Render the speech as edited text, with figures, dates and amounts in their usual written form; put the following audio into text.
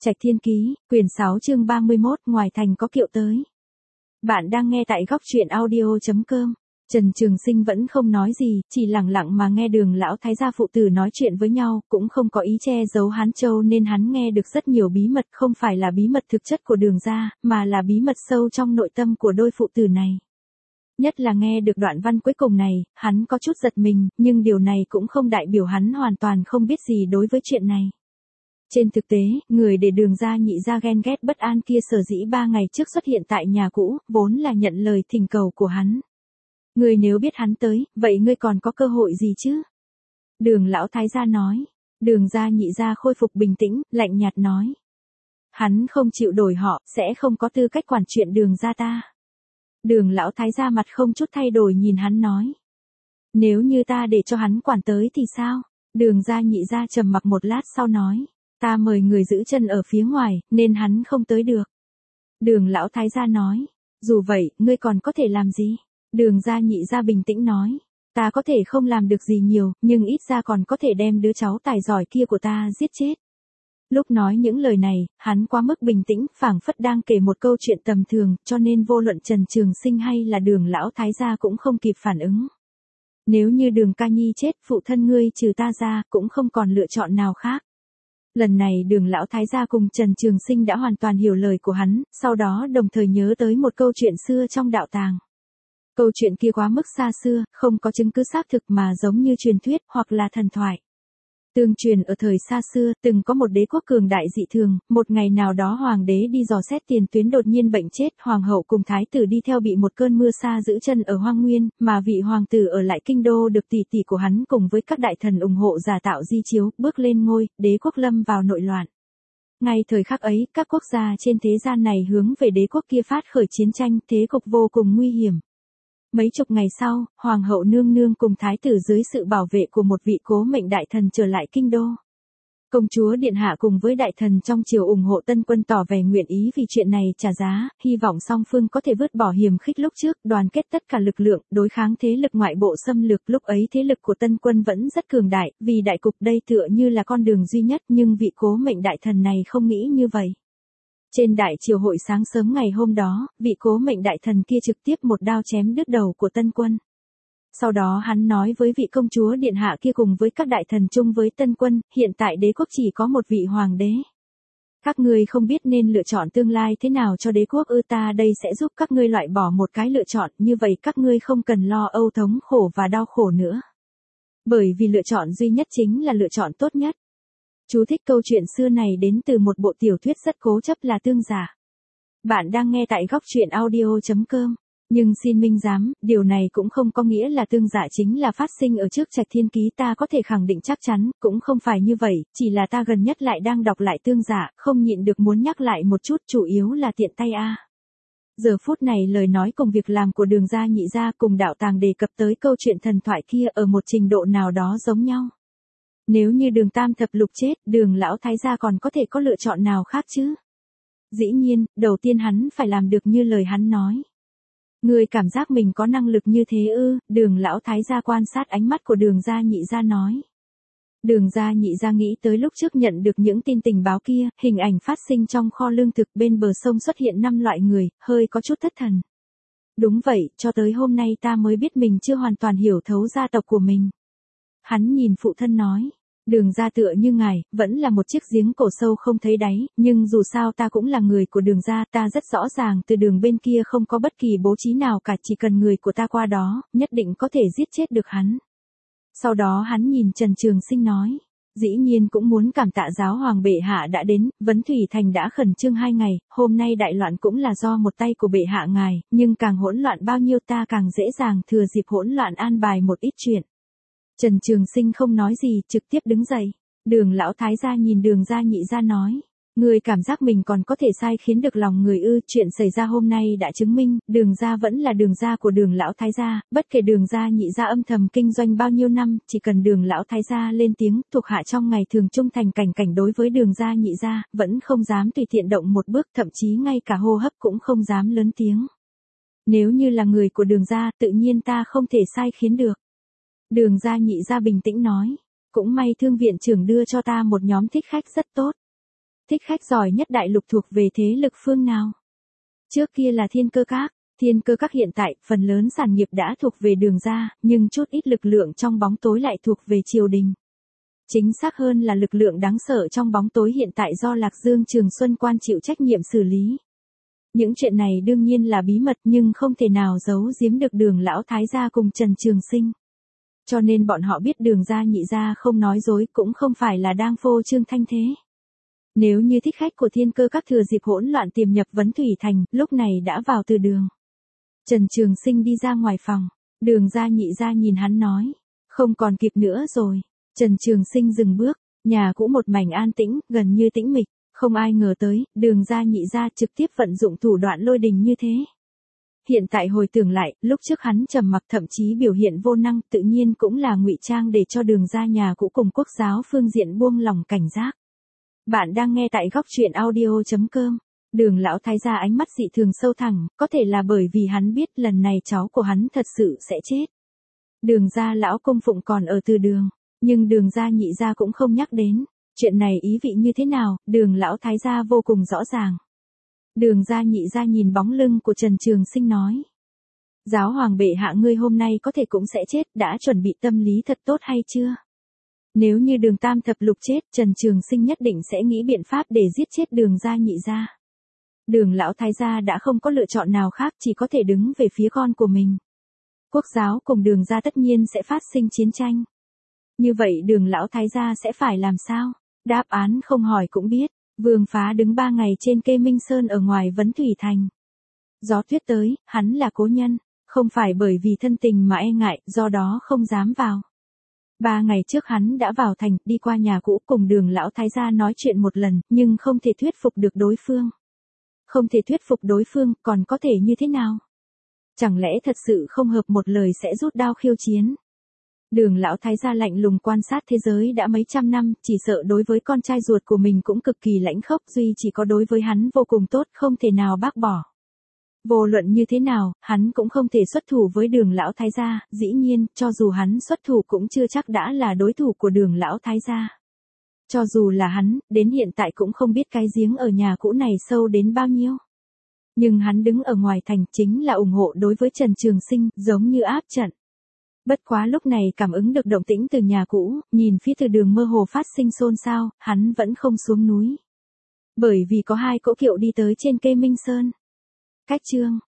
Trạch Thiên Ký, quyển 6 chương 31, ngoài thành có kiệu tới. Bạn đang nghe tại góc truyện audio.com. Trần Trường Sinh vẫn không nói gì, chỉ lặng lặng mà nghe Đường lão thái gia phụ tử nói chuyện với nhau, cũng không có ý che giấu Hán Châu nên hắn nghe được rất nhiều bí mật, không phải là bí mật thực chất của Đường gia, mà là bí mật sâu trong nội tâm của đôi phụ tử này. Nhất là nghe được đoạn văn cuối cùng này, hắn có chút giật mình, nhưng điều này cũng không đại biểu hắn hoàn toàn không biết gì đối với chuyện này. Trên thực tế, người để Đường gia nhị gia ghen ghét bất an kia sở dĩ 3 ngày trước xuất hiện tại nhà cũ, vốn là nhận lời thỉnh cầu của hắn. Ngươi nếu biết hắn tới, vậy ngươi còn có cơ hội gì chứ? Đường lão thái gia nói. Đường gia nhị gia khôi phục bình tĩnh, lạnh nhạt nói. Hắn không chịu đổi họ, sẽ không có tư cách quản chuyện Đường gia ta. Đường lão thái gia mặt không chút thay đổi nhìn hắn nói. Nếu như ta để cho hắn quản tới thì sao? Đường gia nhị gia trầm mặc một lát sau nói. Ta mời người giữ chân ở phía ngoài, nên hắn không tới được. Đường lão thái gia nói. Dù vậy, ngươi còn có thể làm gì? Đường gia nhị gia bình tĩnh nói. Ta có thể không làm được gì nhiều, nhưng ít ra còn có thể đem đứa cháu tài giỏi kia của ta giết chết. Lúc nói những lời này, hắn quá mức bình tĩnh, phảng phất đang kể một câu chuyện tầm thường, cho nên vô luận Trần Trường Sinh hay là Đường lão thái gia cũng không kịp phản ứng. Nếu như Đường ca nhi chết, phụ thân ngươi trừ ta ra, cũng không còn lựa chọn nào khác. Lần này Đường lão thái gia cùng Trần Trường Sinh đã hoàn toàn hiểu lời của hắn, sau đó đồng thời nhớ tới một câu chuyện xưa trong đạo tàng. Câu chuyện kia quá mức xa xưa, không có chứng cứ xác thực mà giống như truyền thuyết hoặc là thần thoại. Tương truyền ở thời xa xưa, từng có một đế quốc cường đại dị thường, một ngày nào đó hoàng đế đi dò xét tiền tuyến đột nhiên bệnh chết, hoàng hậu cùng thái tử đi theo bị một cơn mưa sa giữ chân ở hoang nguyên, mà vị hoàng tử ở lại kinh đô được tỷ tỷ của hắn cùng với các đại thần ủng hộ giả tạo di chiếu, bước lên ngôi, đế quốc lâm vào nội loạn. Ngay thời khắc ấy, các quốc gia trên thế gian này hướng về đế quốc kia phát khởi chiến tranh, thế cục vô cùng nguy hiểm. Mấy chục ngày sau, Hoàng hậu nương nương cùng thái tử dưới sự bảo vệ của một vị cố mệnh đại thần trở lại kinh đô. Công chúa điện hạ cùng với đại thần trong triều ủng hộ tân quân tỏ vẻ nguyện ý vì chuyện này trả giá, hy vọng song phương có thể vứt bỏ hiềm khích lúc trước, đoàn kết tất cả lực lượng, đối kháng thế lực ngoại bộ xâm lược. Lúc ấy thế lực của tân quân vẫn rất cường đại, vì đại cục đây tựa như là con đường duy nhất, nhưng vị cố mệnh đại thần này không nghĩ như vậy. Trên đại triều hội sáng sớm ngày hôm đó, vị cố mệnh đại thần kia trực tiếp một đao chém đứt đầu của tân quân. Sau đó hắn nói với vị công chúa điện hạ kia cùng với các đại thần chung với tân quân, hiện tại đế quốc chỉ có một vị hoàng đế. Các ngươi không biết nên lựa chọn tương lai thế nào cho đế quốc ư, ta đây sẽ giúp các ngươi loại bỏ một cái lựa chọn, như vậy các ngươi không cần lo âu thống khổ và đau khổ nữa. Bởi vì lựa chọn duy nhất chính là lựa chọn tốt nhất. Chú thích câu chuyện xưa này đến từ một bộ tiểu thuyết rất cố chấp là Tương Giả. Bạn đang nghe tại góc truyện audio.com. Nhưng xin minh giám, điều này cũng không có nghĩa là Tương Giả chính là phát sinh ở trước Trạch Thiên Ký, ta có thể khẳng định chắc chắn, cũng không phải như vậy, chỉ là ta gần nhất lại đang đọc lại Tương Giả, không nhịn được muốn nhắc lại một chút, chủ yếu là tiện tay a. Giờ phút này lời nói cùng việc làm của Đường gia nhị gia cùng đạo tàng đề cập tới câu chuyện thần thoại kia ở một trình độ nào đó giống nhau. Nếu như Đường tam thập lục chết, Đường lão thái gia còn có thể có lựa chọn nào khác chứ? Dĩ nhiên, đầu tiên hắn phải làm được như lời hắn nói. Ngươi cảm giác mình có năng lực như thế ư? Đường lão thái gia quan sát ánh mắt của Đường gia nhị gia nói. Đường gia nhị gia nghĩ tới lúc trước nhận được những tin tình báo kia, hình ảnh phát sinh trong kho lương thực bên bờ sông xuất hiện 5 loại người, hơi có chút thất thần. Đúng vậy, cho tới hôm nay ta mới biết mình chưa hoàn toàn hiểu thấu gia tộc của mình. Hắn nhìn phụ thân nói. Đường gia tựa như ngài, vẫn là một chiếc giếng cổ sâu không thấy đáy, nhưng dù sao ta cũng là người của Đường gia, ta rất rõ ràng từ đường bên kia không có bất kỳ bố trí nào cả, chỉ cần người của ta qua đó, nhất định có thể giết chết được hắn. Sau đó hắn nhìn Trần Trường Sinh nói, dĩ nhiên cũng muốn cảm tạ giáo hoàng bệ hạ đã đến, Vấn Thủy Thành đã khẩn trương 2 ngày, hôm nay đại loạn cũng là do một tay của bệ hạ ngài, nhưng càng hỗn loạn bao nhiêu ta càng dễ dàng thừa dịp hỗn loạn an bài một ít chuyện. Trần Trường Sinh không nói gì, trực tiếp đứng dậy. Đường lão thái gia nhìn Đường gia nhị gia nói. Người cảm giác mình còn có thể sai khiến được lòng người ư? Chuyện xảy ra hôm nay đã chứng minh, Đường gia vẫn là Đường gia của Đường lão thái gia, bất kể Đường gia nhị gia âm thầm kinh doanh bao nhiêu năm, chỉ cần Đường lão thái gia lên tiếng, thuộc hạ trong ngày thường trung thành cảnh đối với Đường gia nhị gia, vẫn không dám tùy tiện động một bước, thậm chí ngay cả hô hấp cũng không dám lớn tiếng. Nếu như là người của Đường gia, tự nhiên ta không thể sai khiến được. Đường gia nhị gia bình tĩnh nói, cũng may thương viện trưởng đưa cho ta một nhóm thích khách rất tốt. Thích khách giỏi nhất đại lục thuộc về thế lực phương nào? Trước kia là Thiên Cơ Các. Thiên Cơ Các hiện tại, phần lớn sản nghiệp đã thuộc về Đường gia, nhưng chút ít lực lượng trong bóng tối lại thuộc về triều đình. Chính xác hơn là lực lượng đáng sợ trong bóng tối hiện tại do Lạc Dương Trường Xuân Quan chịu trách nhiệm xử lý. Những chuyện này đương nhiên là bí mật nhưng không thể nào giấu giếm được Đường lão thái gia cùng Trần Trường Sinh. Cho nên bọn họ biết Đường gia nhị gia không nói dối cũng không phải là đang phô trương thanh thế. Nếu như thích khách của Thiên Cơ Các thừa dịp hỗn loạn tiềm nhập Vấn Thủy Thành, lúc này đã vào từ đường. Trần Trường Sinh đi ra ngoài phòng, Đường gia nhị gia nhìn hắn nói, không còn kịp nữa rồi. Trần Trường Sinh dừng bước, nhà cũ một mảnh an tĩnh, gần như tĩnh mịch, không ai ngờ tới, Đường gia nhị gia trực tiếp vận dụng thủ đoạn lôi đình như thế. Hiện tại hồi tưởng lại, lúc trước hắn trầm mặc thậm chí biểu hiện vô năng, tự nhiên cũng là ngụy trang để cho Đường gia nhà cũ cùng quốc giáo phương diện buông lòng cảnh giác. Bạn đang nghe tại góc truyện audio.com. Đường lão thái gia ánh mắt dị thường sâu thẳm, có thể là bởi vì hắn biết lần này cháu của hắn thật sự sẽ chết. Đường gia lão cung phụng còn ở từ đường, nhưng Đường gia nhị gia cũng không nhắc đến. Chuyện này ý vị như thế nào, Đường lão thái gia vô cùng rõ ràng. Đường gia nhị gia nhìn bóng lưng của Trần Trường Sinh nói. Giáo hoàng bệ hạ ngươi hôm nay có thể cũng sẽ chết, đã chuẩn bị tâm lý thật tốt hay chưa? Nếu như Đường tam thập lục chết, Trần Trường Sinh nhất định sẽ nghĩ biện pháp để giết chết Đường gia nhị gia. Đường lão thái gia đã không có lựa chọn nào khác, chỉ có thể đứng về phía con của mình. Quốc giáo cùng Đường gia tất nhiên sẽ phát sinh chiến tranh. Như vậy Đường lão thái gia sẽ phải làm sao? Đáp án không hỏi cũng biết. Vương Phá đứng 3 ngày trên cây Minh Sơn ở ngoài Vấn Thủy Thành. Gió tuyết tới, hắn là cố nhân, không phải bởi vì thân tình mà e ngại, do đó không dám vào. 3 ngày trước hắn đã vào thành, đi qua nhà cũ cùng Đường lão thái gia nói chuyện một lần, nhưng không thể thuyết phục được đối phương. Không thể thuyết phục đối phương, còn có thể như thế nào? Chẳng lẽ thật sự không hợp một lời sẽ rút đao khiêu chiến? Đường lão thái gia lạnh lùng quan sát thế giới đã mấy trăm năm, chỉ sợ đối với con trai ruột của mình cũng cực kỳ lãnh khốc, duy chỉ có đối với hắn vô cùng tốt, không thể nào bác bỏ. Vô luận như thế nào, hắn cũng không thể xuất thủ với Đường lão thái gia, dĩ nhiên, cho dù hắn xuất thủ cũng chưa chắc đã là đối thủ của Đường lão thái gia. Cho dù là hắn, đến hiện tại cũng không biết cái giếng ở nhà cũ này sâu đến bao nhiêu. Nhưng hắn đứng ở ngoài thành chính là ủng hộ đối với Trần Trường Sinh, giống như áp trận. Bất quá lúc này cảm ứng được động tĩnh từ nhà cũ, nhìn phía từ đường mơ hồ phát sinh xôn xao, hắn vẫn không xuống núi. Bởi vì có 2 cỗ kiệu đi tới trên cây Minh Sơn. Cách chương